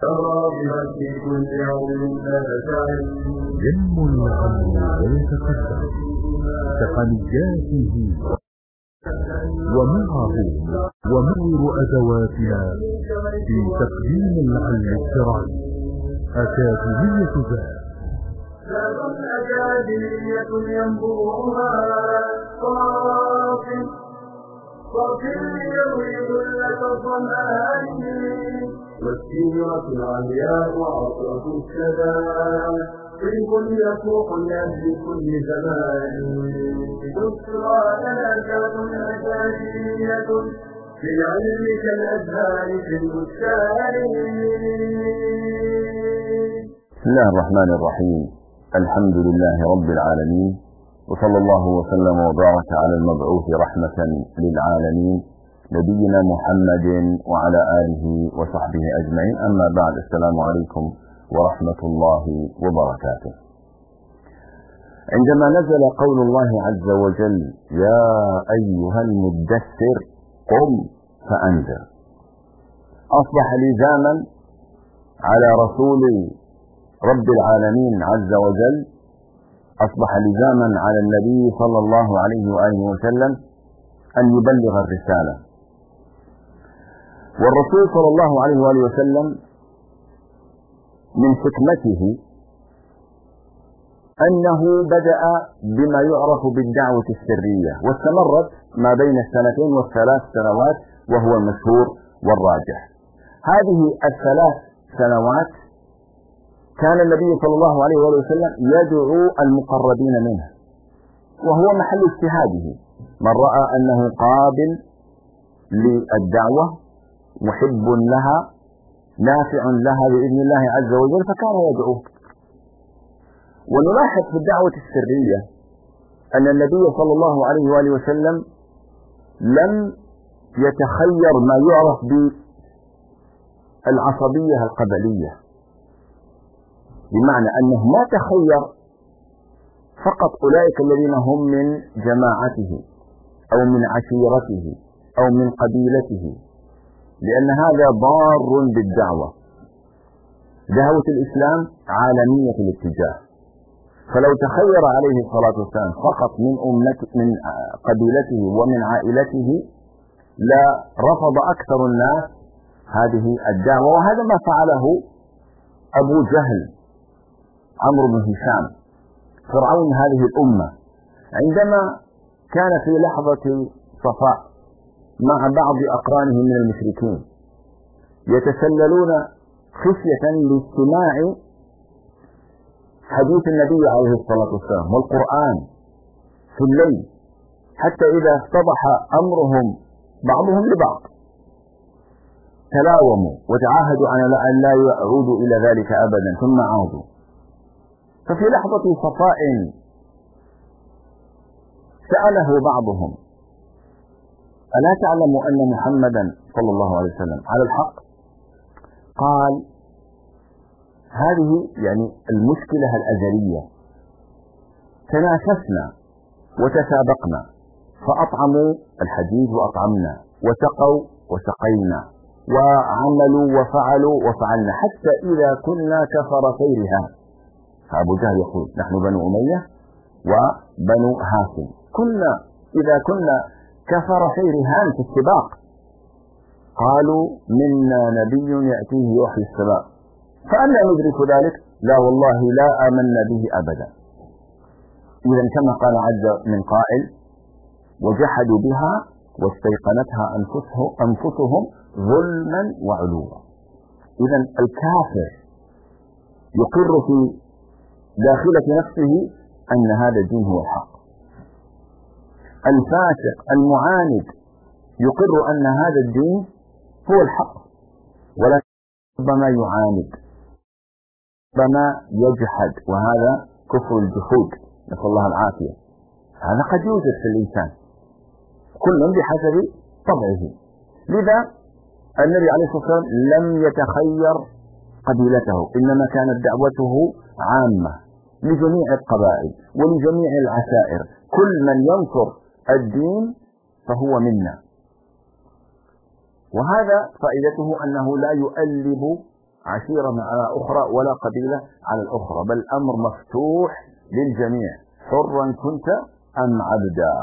ينمو الأمر ويتقدم تقنياته ومعه ومنور أدواتنا في تقديم العلم الشرعي. أكاديمية ذات أكاديمية ينبوعها صافٍ يروي ذلة الظمآن، والسيرة العلياء وعطرة السلام طيب يفوح لأهل كل زمان. بشرى لنا ذات أكاديمية في العلم كالأزهار في البستان. بسم الله الرحمن الرحيم. الحمد لله رب العالمين، وصلى الله وسلم وبارك على المبعوث رحمة للعالمين نبينا محمد وعلى آله وصحبه أجمعين. أما بعد، السلام عليكم ورحمة الله وبركاته. عندما نزل قول الله عز وجل: يا أيها المدثر قم فأنذر، أصبح لزاما على رسول رب العالمين عز وجل، أصبح لزاما على النبي صلى الله عليه وآله وسلم أن يبلغ الرسالة. والرسول صلى الله عليه وآله وسلم من حكمته أنه بدأ بما يعرف بالدعوة السرية، واستمرت ما بين 2 و3 سنوات، وهو المشهور والراجح. هذه 3 سنوات كان النبي صلى الله عليه وسلم يدعو المقربين منه، وهو محل اجتهاده. من رأى أنه قابل للدعوة محب لها نافع لها بإذن الله عز وجل فكان يدعوه. ونلاحظ في الدعوة السرية أن النبي صلى الله عليه وآله وسلم لم يتخير ما يعرف بالعصبية القبلية، بمعنى أنه ما تخير فقط أولئك الذين هم من جماعته أو من عشيرته أو من قبيلته، لأن هذا ضار بالدعوة. دعوة الإسلام عالمية الاتجاه، فلو تخير عليه الصلاة والسلام فقط من قبيلته ومن عائلته لا رفض أكثر الناس هذه الدعوة. وهذا ما فعله أبو جهل عمرو بن هشام فرعون هذه الأمة، عندما كان في لحظة صفاء مع بعض أقرانه من المشركين يتسللون خشية لاستماع حديث النبي عليه الصلاة والسلام والقرآن في الليل، حتى إذا افتضح أمرهم بعضهم لبعض تلاوموا وتعاهدوا أن لا يعودوا إلى ذلك أبدا، ثم عادوا. ففي لحظة صفاء سأله بعضهم: ألا تعلم أن محمدا صلى الله عليه وسلم على الحق؟ قال: هذه يعني المشكلة الأزلية، تنافسنا وتسابقنا، فأطعموا الحديد وأطعمنا، وسقوا وسقينا، وعملوا وفعلوا وفعلنا، حتى إذا كنا كفرتي رهان. فأبو جهل يقول: نحن بنو أمية وبنو هاشم، إذا كنا كفرتي رهان في السباق. قالوا: منا نبي يأتيه يحيي السماء، فأنا ندرك ذلك؟ لا والله لا آمنا به أبدا. إذا كما قال عز من قائل: وجحدوا بها واستيقنتها أنفسهم ظلما وعلوا. إذا الكافر يقر في داخلة نفسه أن هذا الدين هو الحق. الفاسق المعاند يقر أن هذا الدين هو الحق، ولكن ربما يعاند، ربما يجحد، وهذا كفر الجحود، نسأل الله العافية. هذا قد يوجد في الإنسان، كل بحسب طبعه. لذا النبي عليه الصلاة والسلام لم يتخير قبيلته، إنما كانت دعوته عامة لجميع القبائل ولجميع العشائر، كل من ينصر الدين فهو منا. وهذا فائدته أنه لا يؤلب عشيرة على أخرى ولا قبيلة على الأخرى، بل الأمر مفتوح للجميع حرا كنت أم عبدا.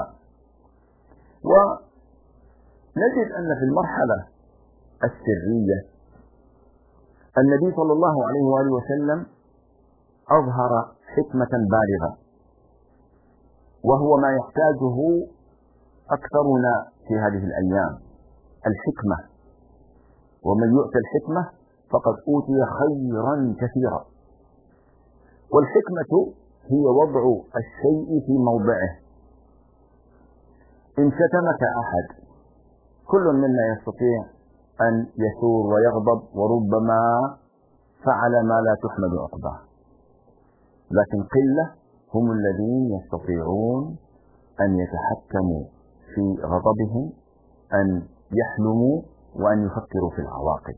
ونجد أن في المرحلة السرية النبي صلى الله عليه وآله وسلم أظهر حكمة بالغة، وهو ما يحتاجه أكثرنا في هذه الأيام، الحكمة. ومن يؤتى الحكمة فقد أوتي خيرا كثيرا. والحكمة هي وضع الشيء في موضعه. إن شتمك أحد كل منا يستطيع أن يثور ويغضب، وربما فعل ما لا تحمد عقباه، لكن قلة هم الذين يستطيعون أن يتحكموا في غضبهم، أن يحلموا وأن يفكروا في العواقب.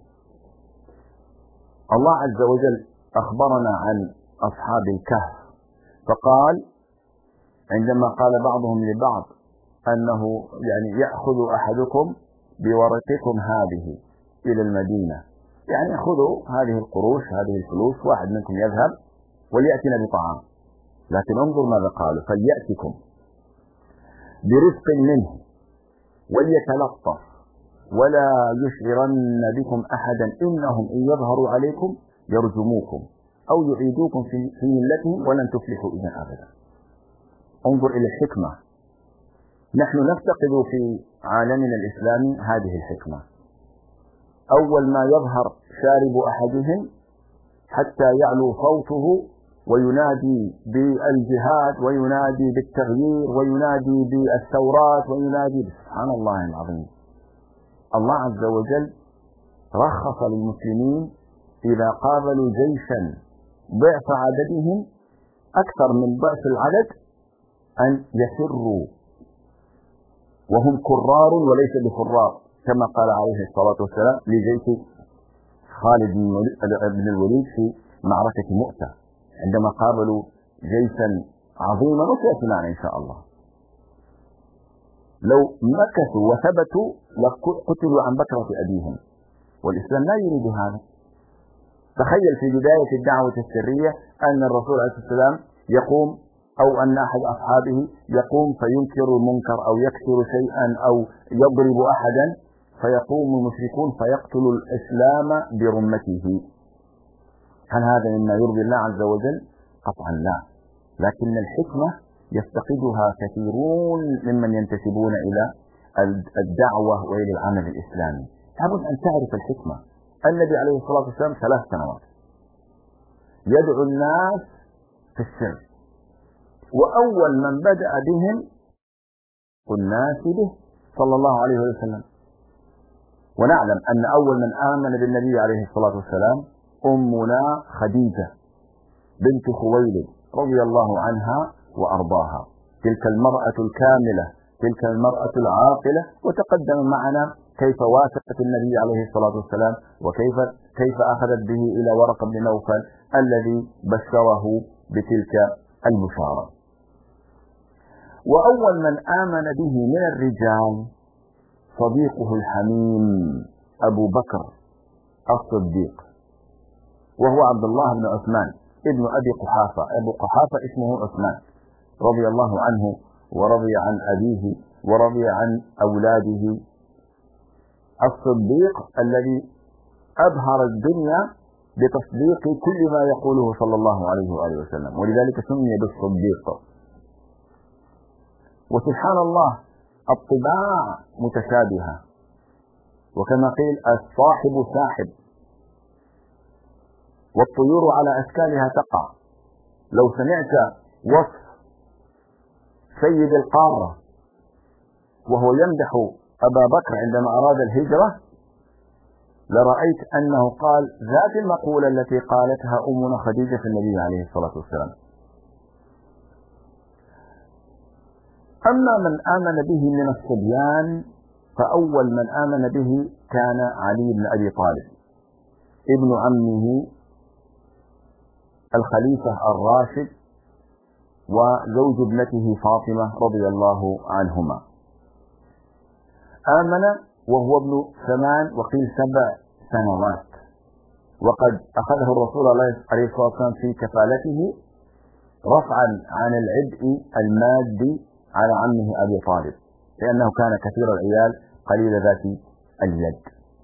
الله عز وجل أخبرنا عن أصحاب الكهف فقال عندما قال بعضهم لبعض أنه يأخذ أحدكم بورقكم هذه إلى المدينة، يعني خذوا هذه القروش هذه الفلوس، واحد منكم يذهب وليأتنا بطعام، لكن انظر ماذا قالوا: فليأتكم برزق منه وليتلطف ولا يشعرن بكم أحدا إنهم إن يظهروا عليكم يرجموكم أو يعيدوكم في ملتهم ولن تفلحوا إذا أبدا. انظر إلى الحكمة. نحن نفتقد في عالمنا الإسلامي هذه الحكمة. أول ما يظهر شارب أحدهم حتى يعلو صوته وينادي بالجهاد وينادي بالتغيير وينادي بالثورات وينادي، سبحان الله العظيم. الله عز وجل رخص للمسلمين إذا قابلوا جيشا ضعف عددهم أكثر من ضعف العدد أن يسروا وهم كرار وليس بفرار، كما قال عليه الصلاة والسلام لجيش خالد بن الوليد في معركة مؤتة عندما قابلوا جيشا عظيما، وسيأتي معنا إن شاء الله. لو مكثوا وثبتوا لقتلوا عن بكرة أبيهم، والإسلام لا يريد هذا. تخيل في بداية الدعوة السرية أن الرسول عليه الصلاة والسلام يقوم أو أن أحد أصحابه يقوم فينكر المنكر أو يكسر شيئا أو يضرب أحدا، فيقوم المشركون فيقتل الإسلام برمته. هل هذا مما يرضي الله عز وجل؟ قطعا لا. لكن الحكمة يفتقدها كثيرون ممن ينتسبون إلى الدعوة وإلى العمل الإسلامي. لابد أن تعرف الحكمة. النبي عليه الصلاة والسلام 3 سنوات يدعو الناس في السر، وأول من بدأ بهم الناس به صلى الله عليه وسلم. ونعلم أن أول من آمن بالنبي عليه الصلاة والسلام أمنا خديجة بنت خويلد رضي الله عنها وأرضاها، تلك المرأة الكاملة، تلك المرأة العاقلة. وتقدم معنا كيف وافقت النبي عليه الصلاة والسلام وكيف أخذت به إلى ورقة بن نوفل الذي بشره بتلك البشارة. وأول من آمن به من الرجال صديقه الحميم أبو بكر الصديق، وهو عبد الله بن عثمان ابن أبي قحافة. أبو قحافة اسمه عثمان رضي الله عنه ورضي عن أبيه ورضي عن أولاده. الصديق الذي أبهر الدنيا بتصديق كل ما يقوله صلى الله عليه وآله وسلم، ولذلك سمي بالصديق. وسبحان الله الطباع متشابهة، وكما قيل الصاحب ساحب، والطيور على أشكالها تقع. لو سمعت وصف سيد القارة وهو يمدح أبا بكر عندما أراد الهجرة لرأيت أنه قال ذات المقولة التي قالتها أمنا خديجة في النبي عليه الصلاة والسلام. أما من آمن به من الصبيان فأول من آمن به كان علي بن أبي طالب ابن عمه الخليفة الراشد وزوج ابنته فاطمة رضي الله عنهما. آمن وهو ابن 8 وقيل 7 سنوات، وقد أخذه الرسول عليه الصلاة والسلام في كفالته رفعا عن العبء المادي على عمه أبي طالب، لأنه كان كثير العيال قليل ذات اليد.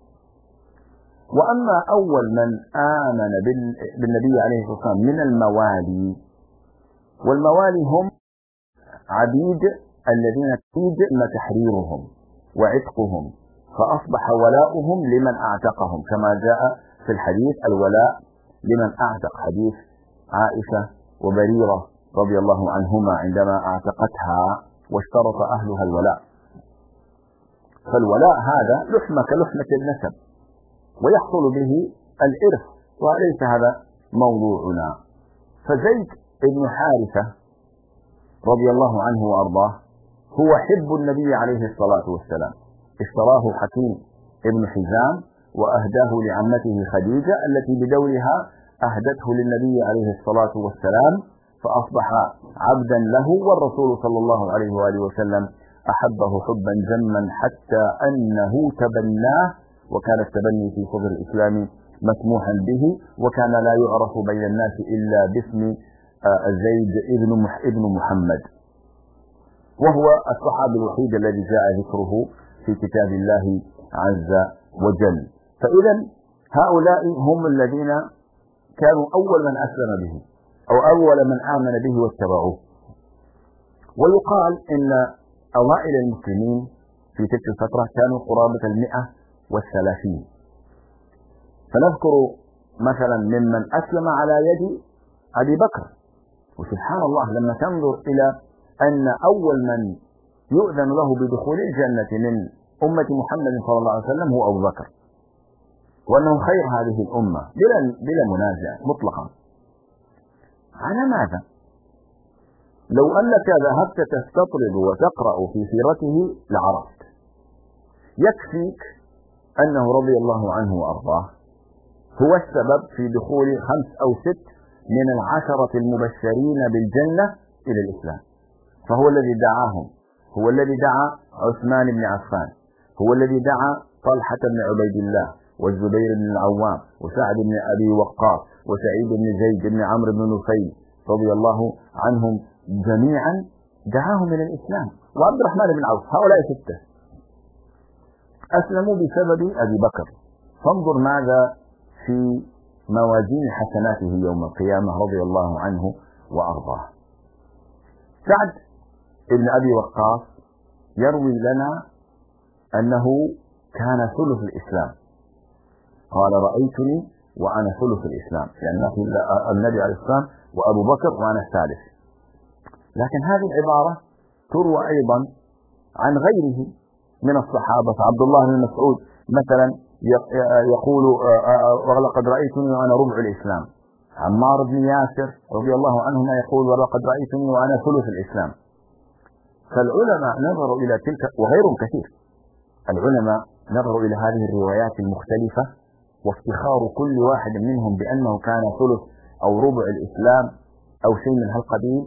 وأما أول من آمن بالنبي عليه الصلاة والسلام من الموالي، والموالي هم عبيد الذين تم تحريرهم وعتقهم، فأصبح ولاؤهم لمن أعتقهم، كما جاء في الحديث الولاء لمن أعتق، حديث عائشة وبريرة رضي الله عنهما عندما أعتقتها واشترط أهلها الولاء. فالولاء هذا لحمة كلحمة النسب، ويحصل به الإرث، وليس هذا موضوعنا. فزيد بن حارثة رضي الله عنه وأرضاه هو حب النبي عليه الصلاة والسلام، اشتراه حكيم ابن حزام وأهداه لعمته خديجة التي بدورها أهدته للنبي عليه الصلاة والسلام، فأصبح عبدا له، والرسول صلى الله عليه وآله وسلم أحبه حبا جما حتى أنه تبناه، وكان التبني في صدر الإسلام مسموحا به، وكان لا يعرف بين الناس إلا باسم زيد ابن محمد، وهو الصحابي الوحيد الذي جاء ذكره في كتاب الله عز وجل. فإذا هؤلاء هم الذين كانوا أول من أسلم به أو أول من آمن به واتبعوه. ويقال إن أوائل المسلمين في تلك الفترة كانوا قرابة 130. فنذكر مثلا ممن أسلم على يد أبي بكر، وسبحان الله لما تنظر إلى أن أول من يؤذن له بدخول الجنة من أمة محمد صلى الله عليه وسلم هو أبو بكر، وأنه خير هذه الأمة بلا منازع مطلقا. على ماذا؟ لو أنك ذهبت تستطرد وتقرأ في سيرته لعرفت. يكفيك أنه رضي الله عنه وأرضاه هو السبب في دخول 5 أو 6 من 10 المبشرين بالجنة إلى الإسلام، فهو الذي دعاهم، هو الذي دعا عثمان بن عفان، هو الذي دعا طلحة بن عبيد الله والزبير بن العوام وسعد بن أبي وقاص وسعيد بن زيد بن عمرو بن نفيل رضي الله عنهم جميعا، دعاهم إلى الإسلام، وعبد الرحمن بن عوف. هؤلاء 6 أسلموا بسبب أبي بكر. فانظر ماذا في موازين حسناته يوم القيامة رضي الله عنه وأرضاه. سعد بن أبي وقاص يروي لنا أنه كان ثلث الإسلام، قال رأيتني وأنا ثلث الإسلام، يعني النبي عليه السلام وأبو بكر وأنا الثالث. لكن هذه العبارة تروى أيضا عن غيره من الصحابة. عبد الله بن مسعود مثلا يقول ولقد رأيتني وأنا ربع الإسلام. عمار بن ياسر رضي الله عنهما يقول ولقد رأيتني وأنا ثلث الإسلام. فالعلماء نظروا إلى تلك وغيرهم كثير، العلماء نظروا إلى هذه الروايات المختلفة وافتخار كل واحد منهم بأنه كان ثلث أو ربع الإسلام أو شيء من هالقبيل،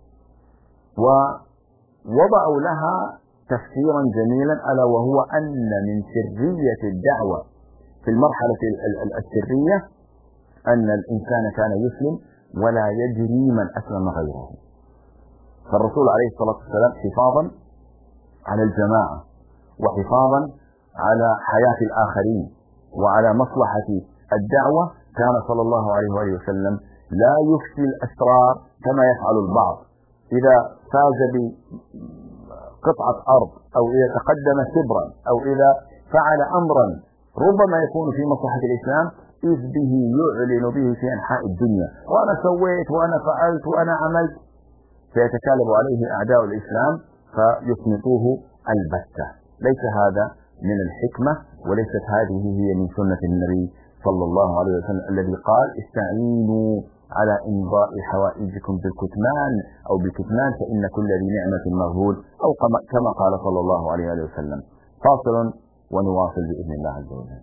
ووضعوا لها تفسيرا جميلا، ألا وهو أن من سرية الدعوة في المرحلة السرية أن الإنسان كان يسلم ولا يدري من أسلم غيره. فالرسول عليه الصلاة والسلام حفاظا على الجماعة وحفاظا على حياة الآخرين وعلى مصلحة الدعوة كان صلى الله عليه وآله وسلم لا يفشي الأسرار كما يفعل البعض. إذا فاز بقطعة أرض أو إذا تقدم شبرا أو إذا فعل أمرا ربما يكون في مصلحة الإسلام إذ به يعلن به في أنحاء الدنيا، وأنا سويت وأنا فعلت وأنا عملت، فيتكالب عليه أعداء الإسلام فيصمتوه البتة. ليس هذا من الحكمة، وليست هذه هي من سنة النبي صلى الله عليه وسلم الذي قال استعينوا على إمضاء حوائجكم بالكتمان أو بالكتمان فإن كل ذي نعمة مغبول، أو كما قال صلى الله عليه وسلم. فاصل ونواصل بإذن الله عز وجل.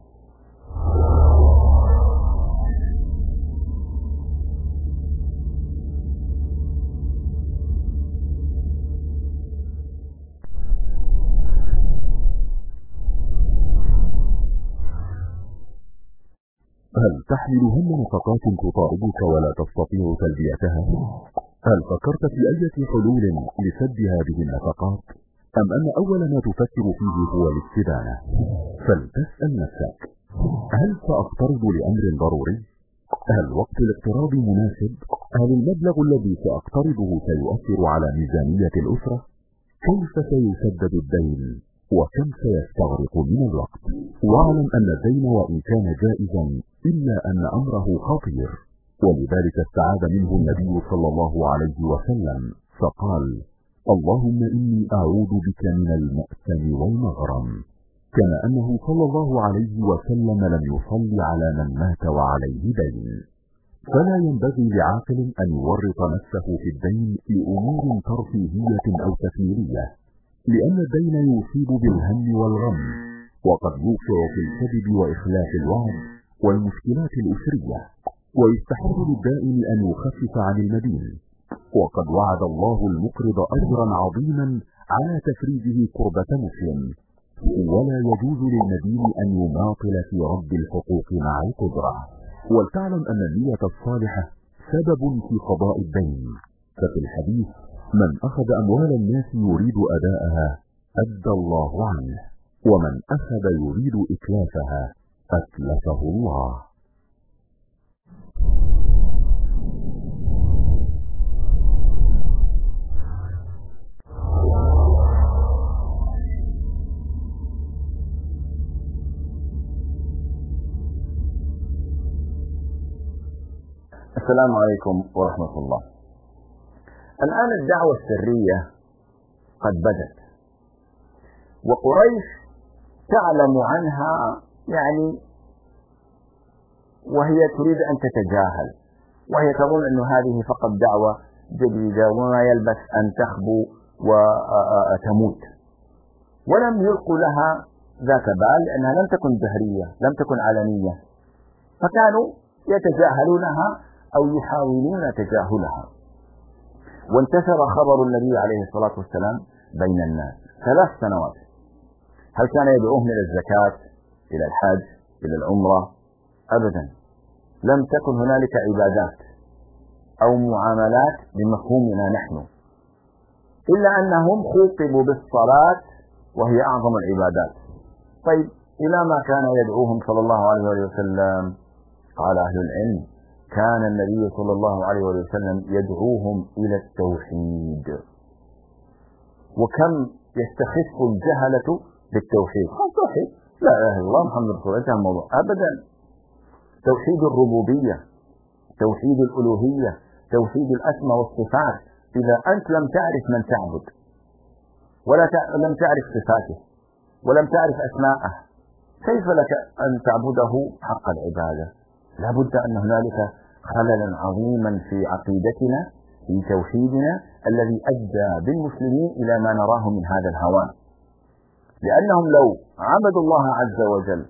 هل تحمل هم نفقات تطاردك ولا تستطيع تلبيتها؟ هل فكرت في أي حلول لسد هذه النفقات؟ أم أن أول ما تفكر فيه هو الاستدانة؟ فلتسأل نفسك: هل سأقترض لأمر ضروري؟ هل وقت الاقتراض مناسب؟ هل المبلغ الذي سأقترضه سيؤثر على ميزانية الأسرة؟ كيف سيسدد الدين؟ وكم سيستغرق من الوقت؟ واعلم أن الدين وإن كان جائزا إلا أن أمره خطير، ولذلك استعاذ منه النبي صلى الله عليه وسلم فقال: اللهم إني أعوذ بك من المأثم والمغرم. كما أنه صلى الله عليه وسلم لم يصلي على من مات وعليه دين. فلا ينبغي لعاقل أن يورط نفسه في الدين في أمور ترفيهية أو تكميلية، لأن الدين يصيب بالهم والغم، وقد يوقع في الكذب وإخلاف الوعد والمشكلات الأسرية، ويستحب للدائن أن يخفف عن المدين، وقد وعد الله المقرض أجرا عظيما على تفريجه كربة مسلم. ولا يجوز للمدين أن يماطل في رد الحقوق مع القدرة. ولتعلم أن النية الصالحة سبب في قضاء الدين، ففي الحديث: من أخذ أموال الناس يريد أداءها أدى الله عنه، ومن أخذ يريد إتلافها أتلفه الله. السلام عليكم ورحمة الله. الآن الدعوة السرية قد بدت، وقريش تعلم عنها وهي تريد أن تتجاهل، وهي تظن أن هذه فقط دعوة جديدة وما يلبث أن تخبو وتموت، ولم يلقوا لها ذات بال لأنها لم تكن جهرية، لم تكن علنية، فكانوا يتجاهلونها أو يحاولون تجاهلها. وانتشر خبر النبي عليه الصلاة والسلام بين الناس 3 سنوات. هل كان يدعوهم إلى الزكاة، إلى الحج، إلى العمرة؟ أبدا، لم تكن هنالك عبادات أو معاملات بمفهومنا نحن، إلا أنهم خوطبوا بالصلاة وهي أعظم العبادات. طيب، إلى ما كان يدعوهم صلى الله عليه وسلم؟ قال أهل العلم: كان النبي صلى الله عليه وسلم يدعوهم إلى التوحيد. وكم يستخف الجهلة بالتوحيد؟ التوحيد لا إله إلا الله محمد رسول الله، انتهى الموضوع. أبدا، توحيد الربوبية، توحيد الألوهية، توحيد الأسماء والصفات. إذا أنت لم تعرف من تعبد لم تعرف صفاته ولم تعرف أسماءه، كيف لك أن تعبده حق العبادة؟ لا بد أن هنالك خللا عظيما في عقيدتنا، في توحيدنا، الذي أدى بالمسلمين إلى ما نراه من هذا الهوان. لأنهم لو عبدوا الله عز وجل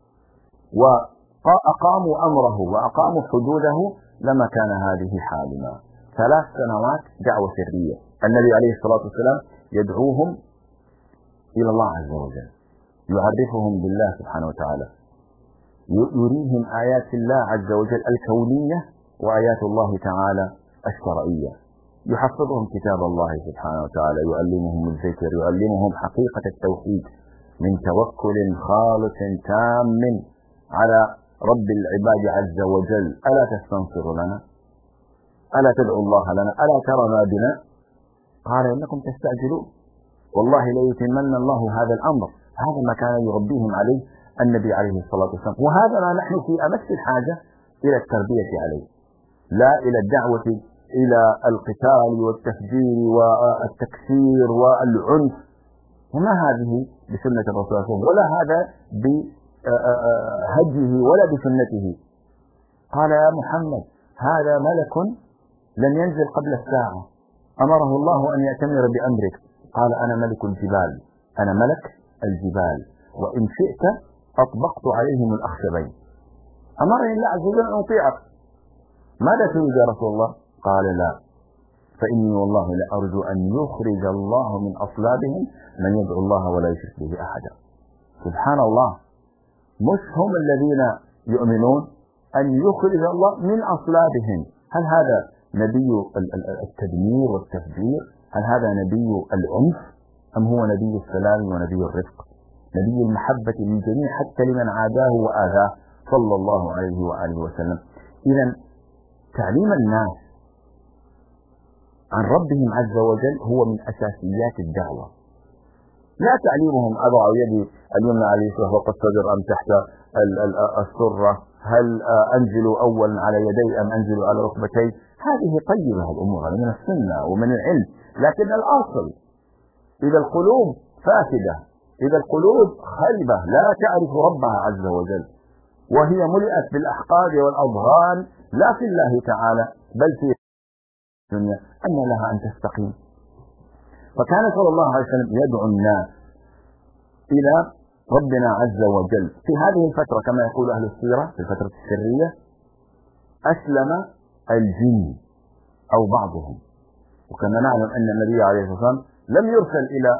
وأقاموا أمره وأقاموا حدوده لما كان هذه حالنا. 3 سنوات دعوة سرية، النبي عليه الصلاة والسلام يدعوهم إلى الله عز وجل، يعرفهم بالله سبحانه وتعالى، يريهم آيات الله عز وجل الكونية وآيات الله تعالى الشرعية، يحفظهم كتاب الله سبحانه وتعالى، يعلمهم الذكر، يعلمهم حقيقة التوحيد من توكل خالص تام على رب العباد عز وجل. ألا تستنصر لنا؟ ألا تدعو الله لنا؟ ألا ترى ما بنا؟ قال: إنكم تستعجلون، والله ليتمن الله هذا الأمر. هذا ما كان يربيهم عليه النبي عليه الصلاة والسلام، وهذا ما نحن في أمس الحاجة إلى التربية عليه، لا إلى الدعوة إلى القتال والتفجير والتكسير والعنف. وما هذه بسنة الرسول صلى الله عليه وسلم، ولا هذا بهديه ولا بسنته. قال: يا محمد، هذا ملك لم ينزل قبل الساعة، أمره الله أن يأتمر بأمرك. قال: أنا ملك الجبال، أنا ملك الجبال، وإن شئت أطبقت عليهم الأخشبين. أمرني الله عز وجل أن أطيعك. ماذا تريد يا رسول الله؟ قال: لا، فإني والله لأرجو أن يخرج الله من أصلابهم من يدعو الله ولا يشرك به أحدا. سبحان الله، مش هم الذين يؤمنون، أن يخرج الله من أصلابهم. هل هذا نبي التدمير والتفجير؟ هل هذا نبي العنف؟ أم هو نبي السلام ونبي الرفق، نبي المحبة للجميع حتى لمن عاداه وآذاه صلى الله عليه وآله وسلم؟ إذا تعليم الناس عن ربهم عز وجل هو من أساسيات الدعوة، لا تعليمهم أضع يدي اليمنى على اليسرى فوق الصدر أم تحت السرة، هل أنزل أولا على يدي أم أنزل على ركبتي. هذه طيبة الأمور من السنة ومن العلم، لكن الأصل إذا القلوب فاسدة، إذا القلوب خيبة لا تعرف ربها عز وجل، وهي ملئت بالأحقاد والأضغان لا في الله تعالى بل في الدنيا، أن لها أن تستقيم. فكان صلى الله عليه وسلم يدعو الناس إلى ربنا عز وجل. في هذه الفترة كما يقول أهل السيرة في الفترة السرية أسلم الجن أو بعضهم، وكما نعلم أن النبي عليه الصلاة والسلام لم يرسل إلى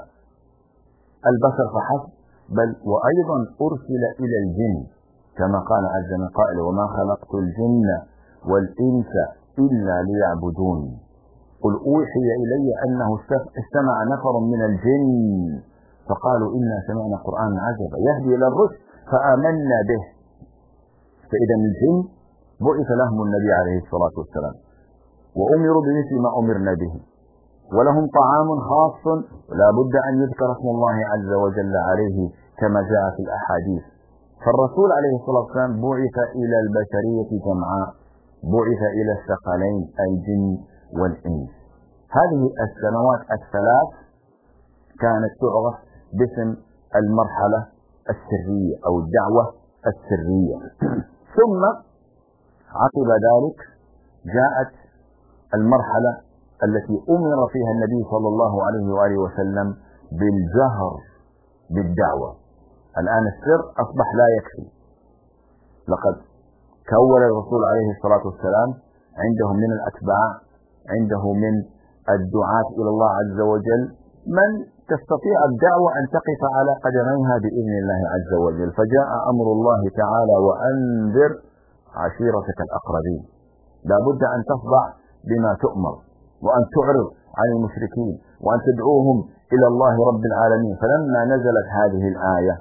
البشر فحسب، بل وأيضا أرسل إلى الجن، كما قال عز من قائل: وما خلقت الجن والإنس إلا ليعبدون. قل أوحي إلي أنه استمع نفر من الجن فقالوا إنا سمعنا قرآنا عجبا يهدي إلى الرشد فآمنا به. فإذا الجن بعث لهم النبي عليه الصلاة والسلام وأمروا بمثل ما أمرنا به، ولهم طعام خاص لا بد أن يذكر اسم الله عز وجل عليه كما جاء في الأحاديث. فالرسول عليه الصلاة والسلام بعث إلى البشرية جمعاء، بعث إلى الثقلين الجن والإنس. هذه السنوات الثلاث كانت تعرف باسم المرحلة السرية أو الدعوة السرية. ثم عقب ذلك جاءت المرحلة التي أمر فيها النبي صلى الله عليه وآله وسلم بالجهر بالدعوة. الآن السر أصبح لا يكفي، لقد كون الرسول عليه الصلاة والسلام عنده من الأتباع، عنده من الدعاة إلى الله عز وجل من تستطيع الدعوة أن تقف على قدميها بإذن الله عز وجل. فجاء أمر الله تعالى: وأنذر عشيرتك الأقربين. لا بد أن تخضع بما تؤمر، وأن تعرض عن المشركين، وأن تدعوهم إلى الله رب العالمين. فلما نزلت هذه الآية،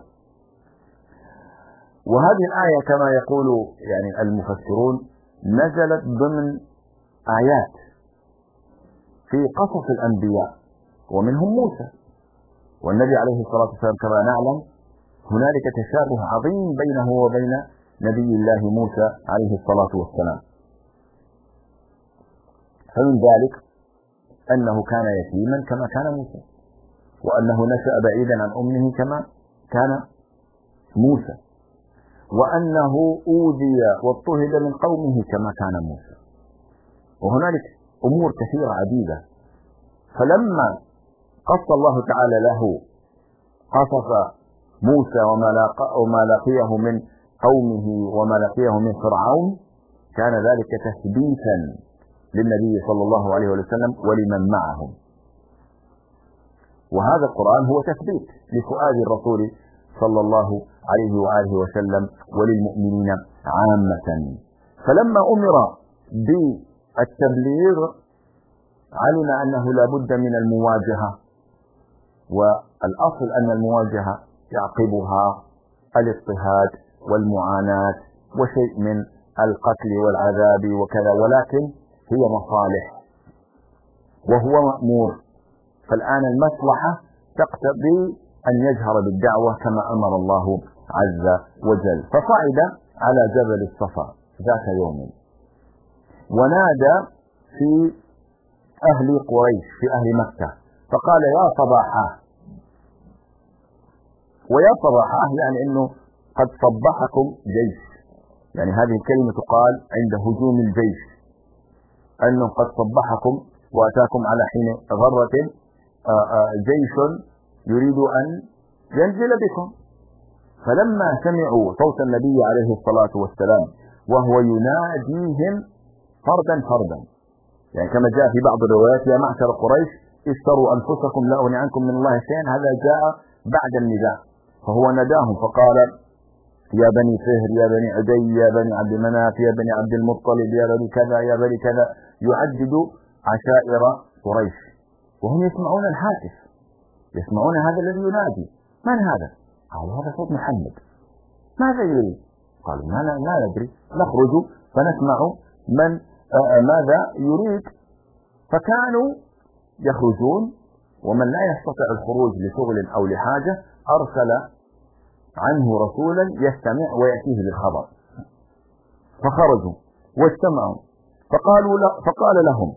وهذه الآية كما يقول يعني المفسرون نزلت ضمن آيات في قصص الأنبياء ومنهم موسى، والنبي عليه الصلاة والسلام كما نعلم هنالك تشابه عظيم بينه وبين نبي الله موسى عليه الصلاة والسلام. فمن ذلك أنه كان يتيما كما كان موسى، وأنه نشأ بعيدا عن أمه كما كان موسى، وأنه أوذي واضطهد من قومه كما كان موسى، وهنالك أمور كثيرة عديدة. فلما قص الله تعالى له قصص موسى وما لقيه من قومه وما لقيه من فرعون، كان ذلك تثبيتا للنبي صلى الله عليه وسلم ولمن معهم. وهذا القرآن هو تثبيت لفؤاد الرسول صلى الله عليه وآله وسلم وللمؤمنين عامة. فلما أمر بالتبليغ علم أنه لا بد من المواجهة، والأصل أن المواجهة يعقبها الاضطهاد والمعاناة وشيء من القتل والعذاب وكذا، ولكن هي مصالح وهو مأمور. فالآن المصلحة تقتضي أن يجهر بالدعوة كما أمر الله عز وجل. فصعد على جبل الصفا ذات يوم ونادى في أهل قريش في أهل مكة فقال: يا صباحا. ويا صباحا يعني أنه قد صبحكم جيش، يعني هذه الكلمة تقال عند هجوم الجيش، أنه قد صبحكم وأتاكم على حين غرة جيش يريد أن ينزل بكم. فلما سمعوا صوت النبي عليه الصلاة والسلام وهو يناديهم فردا فردا، يعني كما جاء في بعض الروايات: يا معشر قريش اشتروا أنفسكم لا أغني عنكم من الله شيئا، هذا جاء بعد النداء. فهو نداهم فقال: يا بني فهر، يا بني عدي، يا بني عبد مناف، يا بني عبد المطلب، يا بني كذا، يا بني كذا، يعدد عشائر قريش، وهم يسمعون الهاتف، يسمعون هذا الذي ينادي. من هذا؟ قالوا هذا صوت محمد. ماذا يريد؟ قالوا لا ندري، نخرج فنسمع من ماذا يريد. فكانوا يخرجون، ومن لا يستطيع الخروج لشغل أو لحاجة أرسل عنه رسولا يستمع ويأتيه بالخبر. فخرجوا واجتمعوا، فقال لهم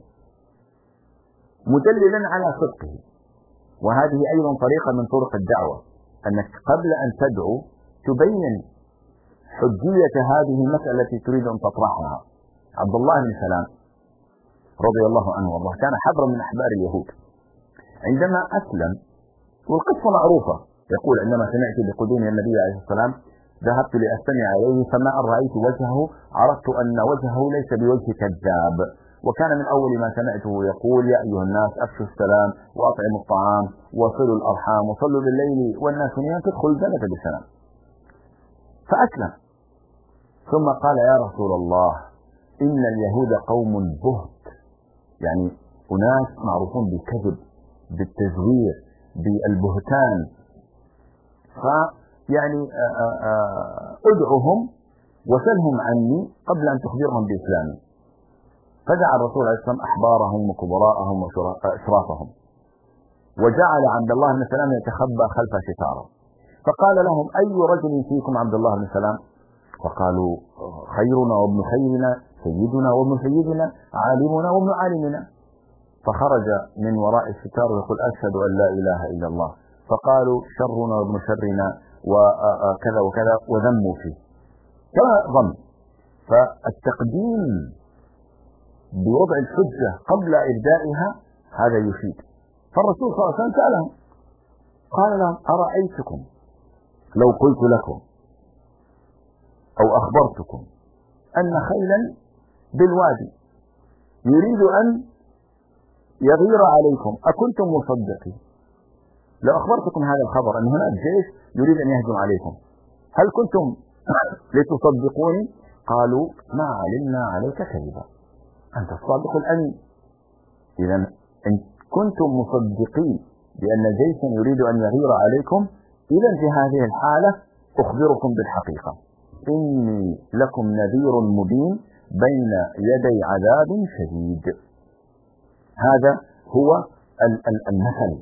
مدللا على صدقه، وهذه أيضا طريقة من طرق الدعوة، أنك قبل أن تدعو تبين حجية هذه المسألة التي تريد أن تطرحها. عبد الله بن سلام رضي الله عنه وارضاه كان حبرا من أحبار اليهود. عندما أسلم، والقصة معروفة، يقول عندما سمعت بقدوم النبي عليه الصلاة والسلام ذهبت لأستمع إليه، فما أن رأيت وجهه عرفت أن وجهه ليس بوجه كذاب، وكان من أول ما سمعته يقول يا أيها الناس أفشوا السلام وأطعموا الطعام وصلوا الأرحام وصلوا بالليل والناس نيام تدخل الجنة بسلام. فأسلم، ثم قال يا رسول الله إن اليهود قوم بهت، يعني أناس معروفون بالكذب، بالتزوير، بالبهتان، فيعني ادعهم وسلهم عني قبل أن تخبرهم بإسلامي. فدعا الرسول عليه الصلاة والسلام أحبارهم وكبراءهم وأشرافهم، وجعل عبد الله بن سلام يتخبى خلف ستاره، فقال لهم أي رجل فيكم عبد الله بن سلام؟ فقالوا خيرنا وابن خيرنا، سيدنا وابن سيدنا، عالمنا وابن عالمنا. فخرج من وراء الستار ويقول أشهد أن لا إله إلا الله. فقالوا شرنا وابن شرنا وكذا وكذا، وذموا فيه كما ظن. فالتقديم بوضع الحجة قبل إبدائها هذا يفيد. فالرسول صلى الله عليه وسلم سألهم، قال لهم أرأيتكم لو قلت لكم أو أخبرتكم أن خيلا بالوادي يريد أن يغير عليكم أكنتم مصدقين؟ لو أخبرتكم هذا الخبر أن هناك جيش يريد أن يهجم عليكم، هل كنتم لتصدقوني؟ قالوا ما علمنا عليك كذبا، أنت الصادق الأمين. إذا إن كنتم مصدقين بأن جيشا يريد أن يغير عليكم، إذا في هذه الحالة أخبركم بالحقيقة، إني لكم نذير مبين بين يدي عذاب شديد. هذا هو المثل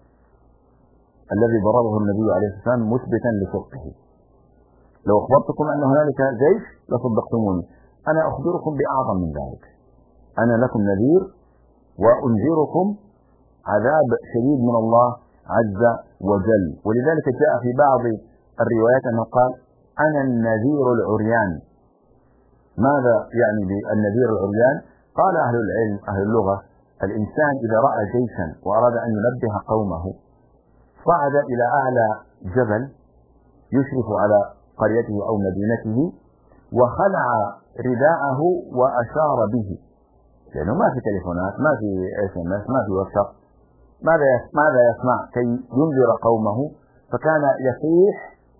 الذي ضربه النبي عليه الصلاة والسلام مثبتا لصدقه. لو أخبرتكم أن هنالك جيش لصدقتموني، أنا أخبركم بأعظم من ذلك، أنا لكم نذير وأنذركم عذاب شديد من الله عز وجل. ولذلك جاء في بعض الروايات أنه قال أنا النذير العريان. ماذا يعني بالنذير العريان؟ قال أهل العلم أهل اللغة الإنسان إذا رأى جيشا وأراد أن ينبه قومه صعد إلى أعلى جبل يشرف على قريته أو مدينته وخلع رداءه وأشار به، لأنه ما في تليفونات، ما في SMS، ما في واتساب، ماذا يصنع كي ينذر قومه؟ فكان يصيح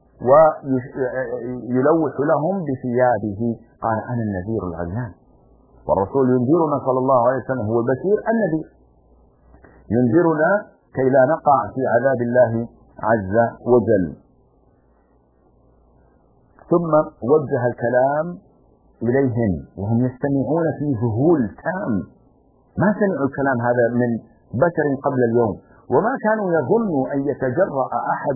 ويلوح لهم بثيابه، قال أنا النذير العريان. والرسول ينذرنا صلى الله عليه وسلم هو البشير النذير، ينذرنا كي لا نقع في عذاب الله عز وجل. ثم وجه الكلام إليهم وهم يستمعون في ذهول تام، ما سمعوا الكلام هذا من بشر قبل اليوم، وما كانوا يظنوا أن يتجرأ أحد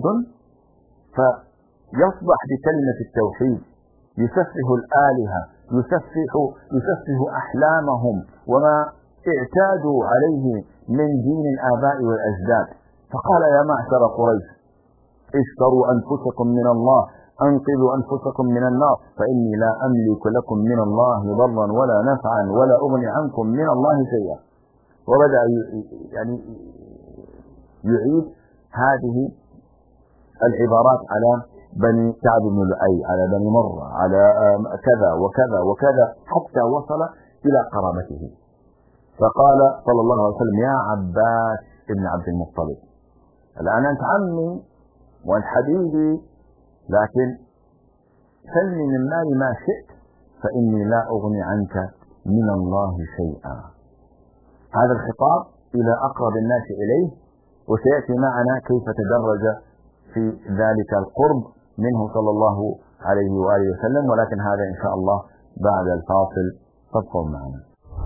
فيصبح بكلمة التوحيد، يسفه الآلهة، يسفه أحلامهم وما اعتادوا عليه من دين الآباء والأجداد. فقال يا معشر قريش اشتروا أنفسكم من الله، أنقذوا أنفسكم من النار، فإني لا أملك لكم من الله ضرا ولا نفعا ولا أغني عنكم من الله شيئا. وبدأ يعني يعيد هذه العبارات على بني كعب بن لؤي، على بني مرة، على كذا وكذا وكذا، حتى وصل إلى قرابته. فقال صلى الله عليه وسلم يا عباس ابن عبد المطلب، الآن أنت عمي وأنت حبيبي، لكن سلني من مالي ما شئت فإني لا أغني عنك من الله شيئا. هذا الخطاب إلى أقرب الناس إليه، وسيأتي معنا كيف تدرج في ذلك القرب منه صلى الله عليه وآله وسلم، ولكن هذا إن شاء الله بعد الفاصل. فابقوا معنا.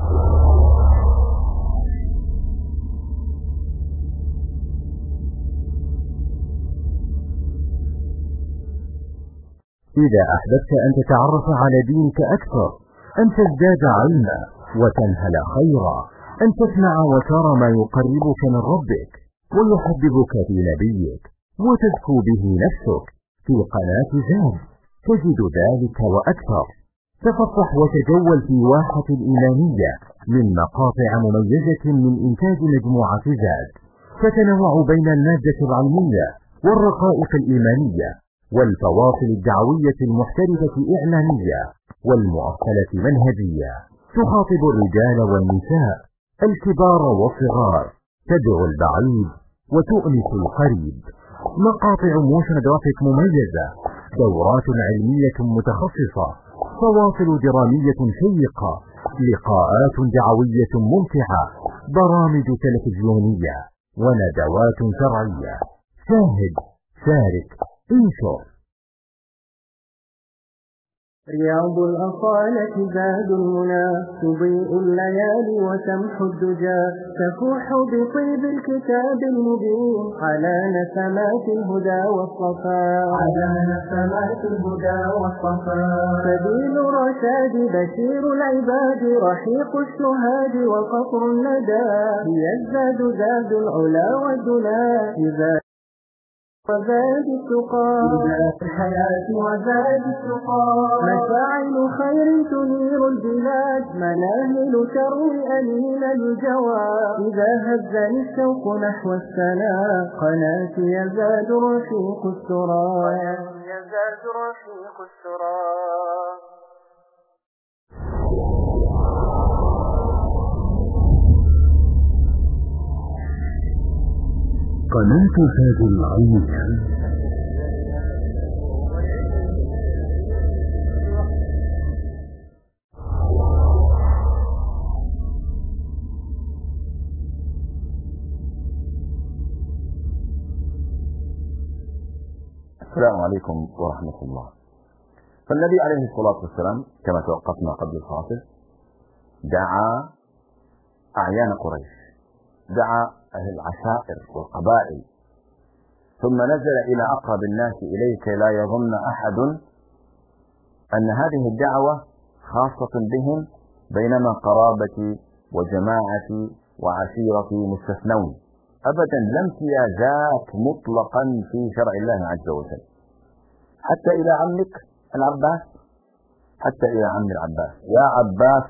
إذا أحببت أن تتعرف على دينك أكثر، أن تزداد علما وتنهل خيرا، أن تسمع وترى ما يقربك من ربك ويحببك في نبيك وتزكو به نفسك، في قناة زاد تجد ذلك وأكثر. تفصح وتجول في واحة الإيمانية من مقاطع مميزة من إنتاج مجموعة زاد، تتنوع بين المادة العلمية والرقائق الإيمانية والفواصل الدعوية المحترفة إعلامية والمؤصلة منهجية، تخاطب الرجال والنساء، الكبار والصغار، تدعو البعيد وتؤنس القريب. مقاطع موشن جرافيك مميزة، دورات علمية متخصصة، فواصل درامية شيقة، لقاءات دعوية ممتعة، برامج تلفزيونية وندوات شرعية. شاهد، شارك، انشر. رياض الأصالة زاد المنى، تضيء الليالي وتمحو الدجى، تفوح بطيب الكتاب المبين على نسمات الهدى والصفاء، سبيل الرشاد بشير العباد، رحيق الشهاد وقطر الندى، هي الزاد زاد العلا والدنا، إذا وزاد التقى، زاد الحياة وزاد التقى، مشاعل خير تنير البلاد، مناهل تروي أنين الجوى، إذا هزني الشوق نحو السلام، قناتي يزاد رفيق السرى، يزاد رفيق السرى. قناة زاد العلمية. السلام عليكم ورحمة الله. فالنبي عليه الصلاة والسلام كما توقفنا قبل الفاصل دعا أعيان قريش، دعا أهل العشائر والقبائل، ثم نزل إلى أقرب الناس إليك لا يظن أحد أن هذه الدعوة خاصة بهم، بينما قرابتي وجماعتي وعشيرتي مستثنون. أبدا، لا امتيازات مطلقا في شرع الله عز وجل، حتى إلى عمك العباس، حتى إلى عم العباس، يا عباس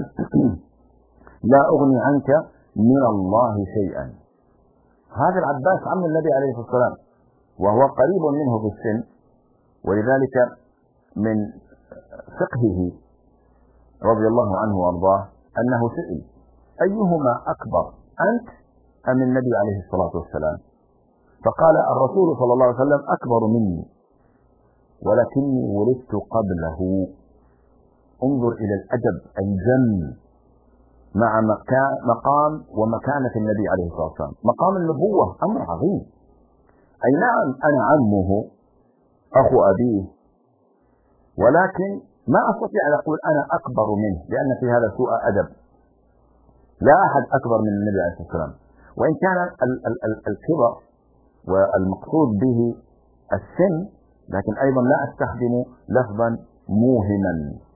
لا أغني عنك من الله شيئا. هذا العباس عم النبي عليه الصلاة والسلام، وهو قريب منه في السن، ولذلك من فقهه رضي الله عنه وارضاه أنه سئل أيهما أكبر، أنت أم النبي عليه الصلاة والسلام؟ فقال الرسول صلى الله عليه وسلم أكبر مني ولكني ولدت قبله. انظر إلى الأدب الجم مع مقام ومكانة النبي عليه الصلاة والسلام. مقام النبوة أمر عظيم، أي نعم أنا عمه أخو أبيه، ولكن ما أستطيع أن أقول أنا أكبر منه، لأن في هذا سوء أدب. لا أحد أكبر من النبي عليه الصلاة والسلام، وإن كان الكبر والمقصود به السن، لكن أيضا لا أستخدم لفظا موهما.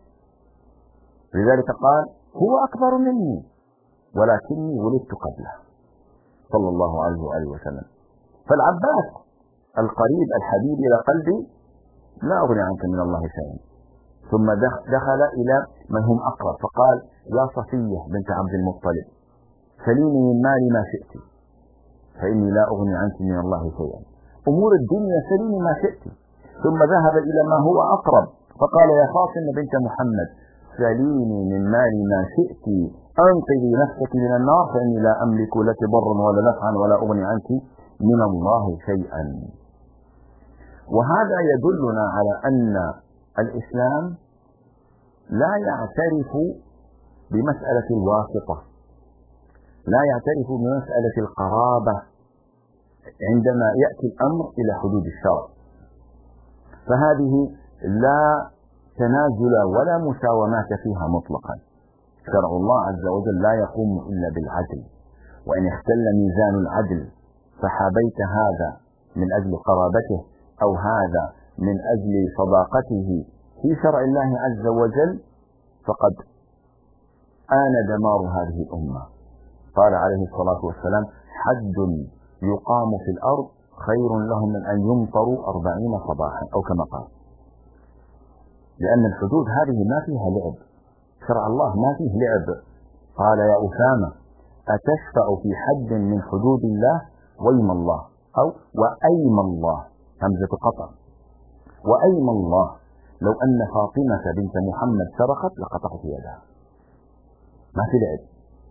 لذلك قال هو أكبر مني ولكني ولدت قبله صلى الله عليه وآله وسلم. فالعباس القريب الحبيب إلى قلبي لا أغني عنك من الله شيئا. ثم دخل إلى من هم أقرب فقال يا صفية بنت عبد المطلب سليني من مالي ما شئت فإني لا أغني عنك من الله شيئا. أمور الدنيا سليني ما شئت. ثم ذهب إلى ما هو أقرب فقال يا فاطمة بنت محمد سليني من مالي ما شئت أنقذي نفسك من النار فإني لا أملك لك ضرا ولا نفعا ولا أغني عنك من الله شيئا. وهذا يدلنا على أن الإسلام لا يعترف بمسألة الواسطة، لا يعترف بمسألة القرابة عندما يأتي الأمر إلى حدود الشرع، فهذه لا تنازل ولا مساومات فيها مطلقا. شرع الله عز وجل لا يقوم إلا بالعدل، وإن اختل ميزان العدل فحابيت هذا من أجل قرابته أو هذا من أجل صداقته في شرع الله عز وجل فقد آن دمار هذه الأمة. قال عليه الصلاة والسلام: حد يقام في الأرض خير لهم من أن يمطروا 40 صباحا، أو كما قال، لأن الحدود هذه ما فيها لعب، شرع الله ما فيه لعب. قال: يا أسامة أتشفع في حد من حدود الله؟ ويم الله، أو وأيم الله، همزة قطع، وأيم الله لو أن فاطمة بنت محمد سرقت لقطعت يدها. ما في لعب.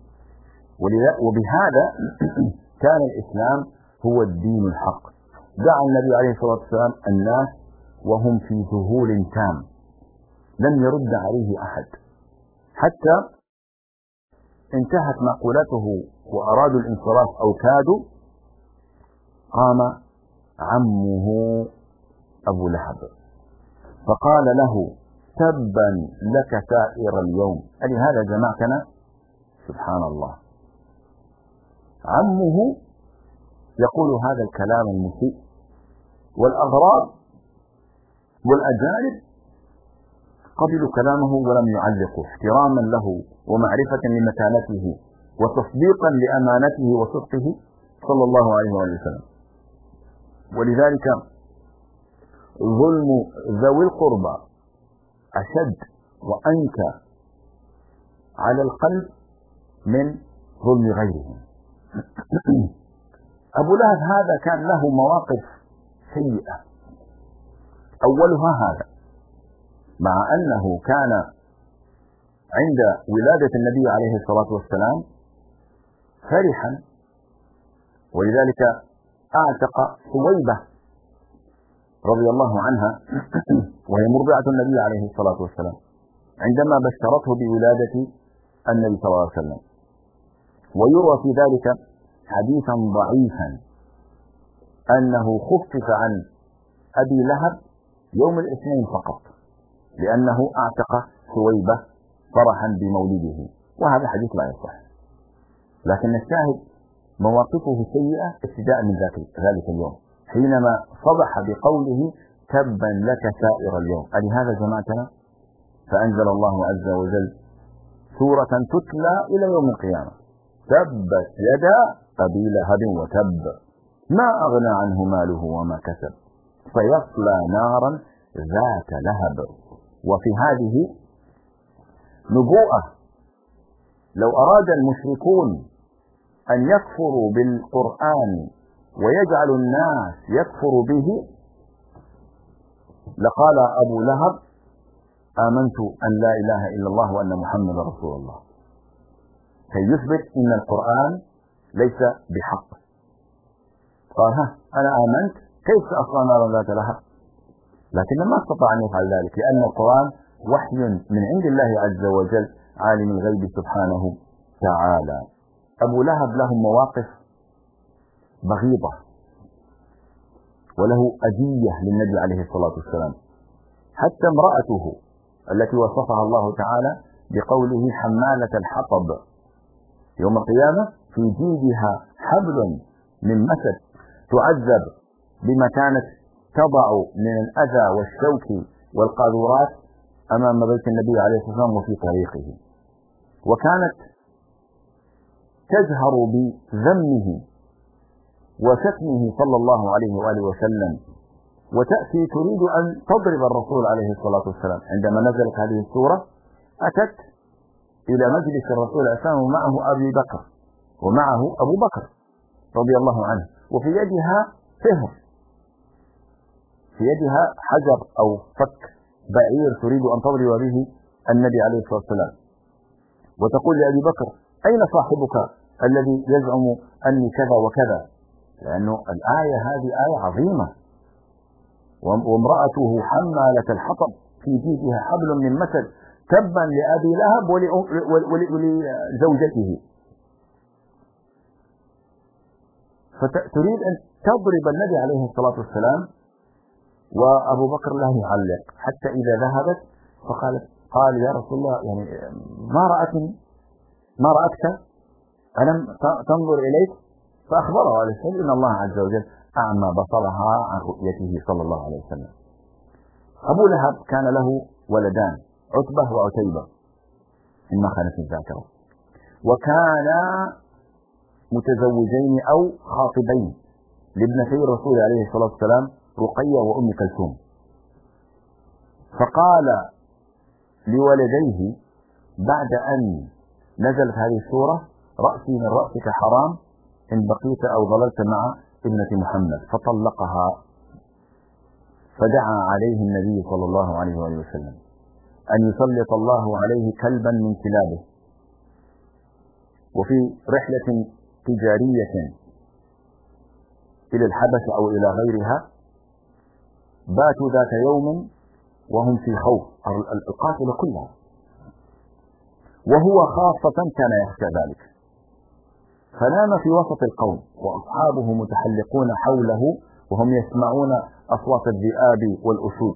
وبهذا كان الإسلام هو الدين الحق. دعا النبي عليه الصلاة والسلام الناس وهم في ذهول تام، لم يرد عليه أحد، حتى انتهت مقولته وأرادوا الانصراف أو كادوا، قام عمه أبو لهب فقال له: تبا لك سائر اليوم، ألهذا جمعتنا؟ سبحان الله. عمه يقول هذا الكلام المسيء، والأغراب والأجانب قبلوا كلامه ولم يعلقوا، احتراما له ومعرفة لمكانته وتصديقا لأمانته وصدقه صلى الله عليه وسلم. ولذلك ظلم ذوي القربى أشد وأنكى على القلب من ظلم غيرهم. أبو لهب هذا كان له مواقف سيئة، أولها هذا، مع أنه كان عند ولادة النبي عليه الصلاة والسلام فرحا، ولذلك أعتق ثويبة رضي الله عنها وهي مرضعة النبي عليه الصلاة والسلام عندما بشرته بولادة النبي صلى الله عليه وسلم. ويروى في ذلك حديثا ضعيفا أنه خفف عن أبي لهب يوم الاثنين فقط، لأنه أعتق ثويبة فرحا بمولده، وهذا حديث لا يصح. لكن الشاهد مواقفه سيئة ابتداء من ذلك اليوم، حينما صبح بقوله: تبا لك سائر اليوم، ألهذا جمعتنا؟ فأنزل الله عز وجل سورة تتلى إلى يوم القيامة: تبت يدا أبي لهب وتب، ما أغنى عنه ماله وما كسب، فيصلى نارا ذات لهب. وفي هذه نبوءة، لو أراد المشركون أن يكفروا بالقرآن ويجعل الناس يكفروا به لقال أبو لهب: آمنت أن لا إله إلا الله وأن محمد رسول الله، كي يثبت أن القرآن ليس بحق. قال: أنا آمنت، كيف سأصلى نارا ذات لهب؟ لكن ما استطاع أن يفعل ذلك، لأن القرآن وحي من عند الله عز وجل عالم الغيب سبحانه تعالى. أبو لهب له مواقف بغيضة وله أذية للنبي عليه الصلاة والسلام، حتى امرأته التي وصفها الله تعالى بقوله: حمالة الحطب، يوم القيامة في جيدها حبل من مسد، تعذب بما كانت تضع من الأذى والشوك والقاذورات أمام بيت النبي عليه الصلاة والسلام وفي طريقه، وكانت تجهر بذمه وشتمه صلى الله عليه وآله وسلم، وتأتي تريد أن تضرب الرسول عليه الصلاة والسلام. عندما نزلت هذه السورة أتت إلى مجلس الرسول عليه السلام ومعه أبو بكر رضي الله عنه، وفي يدها فهر، في يدها حجر أو فك بعير تريد أن تضرب به النبي عليه الصلاة والسلام، وتقول لأبي بكر: أين صاحبك الذي يزعم أني كذا وكذا؟ لأنه الآية هذه آية عظيمة، وامرأته حمالة الحطب في جيدها حبل من مسد تبا لأبي لهب ولزوجته، فتريد أن تضرب النبي عليه الصلاة والسلام، وأبو بكر لا يعلق حتى إذا ذهبت قال يا رسول الله يعني ما رأتك ألم تنظر إليك؟ فأخبره عليه السلام إن الله عز وجل أعمى بصرها عن رؤيته صلى الله عليه وسلم. أبو لهب كان له ولدان عتبة وعتيبة مما كانت الذاكرة، وكانا متزوجين أو خاطبين لابنتي الرسول عليه الصلاة والسلام رقية وأم كلثوم. فقال لولديه بعد أن نزلت هذه السورة رأسي من رأسك حرام إن بقيت أو ظللت مع ابنة محمد، فطلقها. فدعا عليه النبي صلى الله عليه وسلم أن يسلط الله عليه كلبا من كلابه. وفي رحلة تجارية إلى الحبشة أو إلى غيرها باتوا ذات يوم وهم في خوف القافلة كلها، وهو خاصة كان يخشى ذلك، فنام في وسط القوم وأصحابه متحلقون حوله وهم يسمعون أصوات الذئاب والأسود،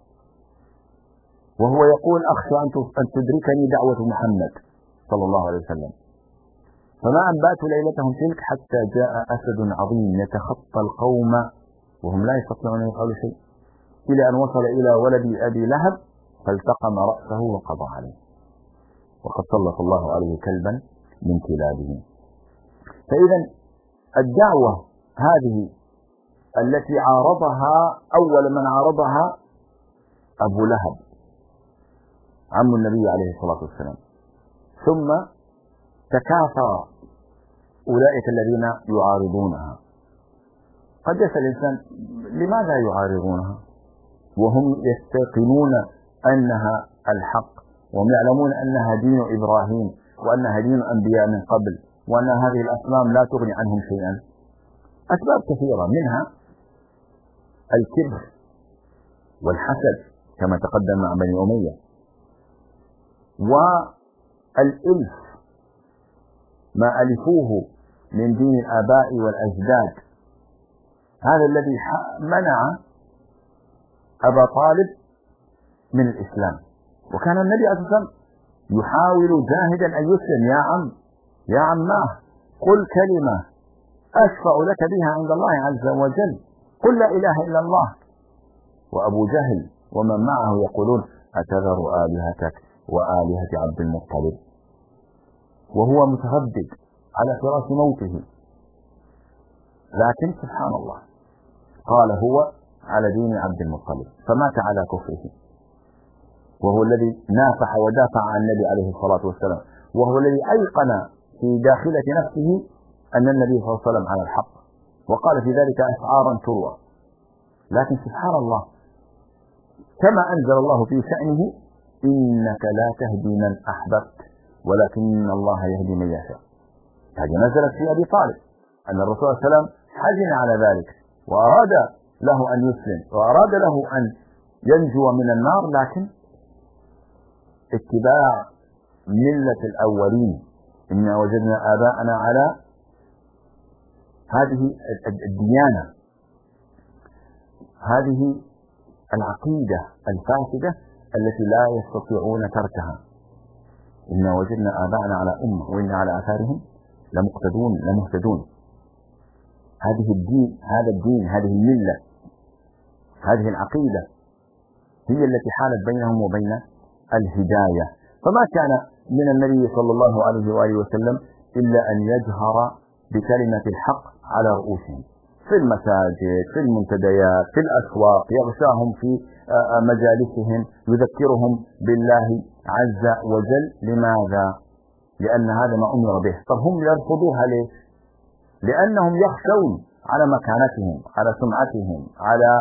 وهو يقول أخشى أن تدركني دعوة محمد صلى الله عليه وسلم. فما أن باتوا ليلتهم تلك حتى جاء أسد عظيم يتخطى القوم وهم لا يستطيعون أن يفعلوا شيء، إلى أن وصل إلى ولد أبي لهب فالتقم رأسه وقضى عليه، وقد سلط الله عليه كلبا من كلابه. فإذا الدعوة هذه التي عارضها أول من عارضها أبو لهب عم النبي عليه الصلاة والسلام، ثم تكاثر أولئك الذين يعارضونها. قد يسأل الإنسان لماذا يعارضونها وهم يستيقنون أنها الحق، وهم يعلمون أنها دين إبراهيم وأنها دين أنبياء من قبل، وأن هذه الأصنام لا تغني عنهم شيئا. أسباب كثيرة، منها الكبر والحسد كما تقدم مع بني أمية، والإلف ما ألفوه من دين الآباء والأجداد، هذا الذي منع أبا طالب من الإسلام. وكان النبي عليه الصلاة والسلام يحاول جاهدا أن يسلم، يا عماه قل كلمة أشفع لك بها عند الله عز وجل، قل لا إله إلا الله. وأبو جهل ومن معه يقولون أتذر آلهتك وآلهة عبد المطلب، وهو متردد على فراش موته، لكن سبحان الله قال هو على دين عبد المطلب، فمات على كفره، وهو الذي نافح ودافع عن النبي عليه الصلاة والسلام، وهو الذي أيقن في داخلة نفسه أن النبي صلى الله عليه وسلم على الحق، وقال في ذلك أشعارا تروى. لكن سبحان الله كما أنزل الله في شأنه إنك لا تهدي من أحببت ولكن الله يهدي من يشاء. هذه نزلت في أبي طالب أن الرسول صلى الله عليه وسلم حزن على ذلك وأراد له أن يسلم وأراد له أن ينجو من النار، لكن اتباع ملة الأولين، إنا وجدنا آباءنا على هذه الديانة، هذه العقيدة الفاسدة التي لا يستطيعون تركها. إنا وجدنا آباءنا على أمة وإنا على آثارهم لمهتدون. هذه الدين، هذا الدين، هذه الملة، هذه العقيدة هي التي حالت بينهم وبين الهداية. فما كان من النبي صلى الله عليه وآله وسلم إلا أن يجهر بكلمة الحق على رؤوسهم في المساجد، في المنتديات، في الأسواق، يغشاهم في مجالسهم، يذكرهم بالله عز وجل. لماذا؟ لأن هذا ما أمر به. طب هم يرفضوها ليه؟ لأنهم يخشون على مكانتهم، على سمعتهم، على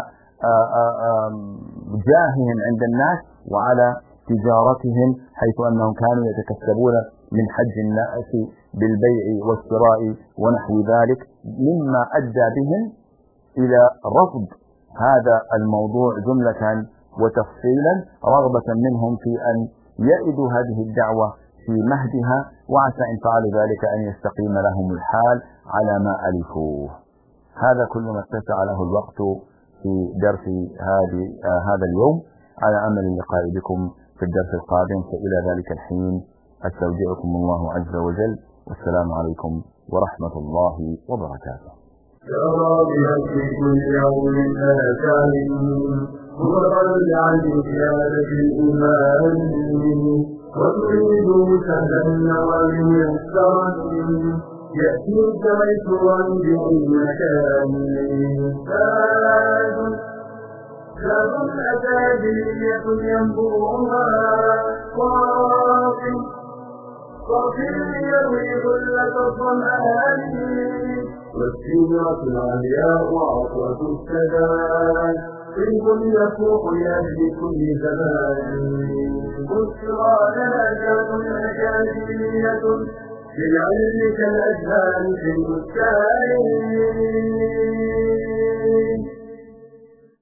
جاههم عند الناس، وعلى تجارتهم، حيث أنهم كانوا يتكسبون من حج الناس بالبيع والشراء ونحو ذلك، مما أدى بهم إلى رفض هذا الموضوع جملة وتفصيلا رغبة منهم في أن يئدوا هذه الدعوة في مهدها، وعسى إن فعلوا ذلك أن يستقيم لهم الحال على ما ألفوه. هذا كل ما اتسع له الوقت في درس هذا اليوم، على أمل اللقاء بكم في الدرس القادم، فإلى ذلك الحين أستودعكم الله عز وجل، والسلام عليكم ورحمة الله وبركاته. يرى بنفس كل يوم آثام متطلعا لزيادة الإيمان، وتريد سهلا وميسرا يأتيك ميسورا بأي مكان. باب أكاديمية ينبوعها صافي يروي ظلة الظمآن، والسيرة العلياء وعطرة السداد طيب يفوح يهدي كل زمان. بشرى لنا أكاديمية للعلم كالأجهال في البستان.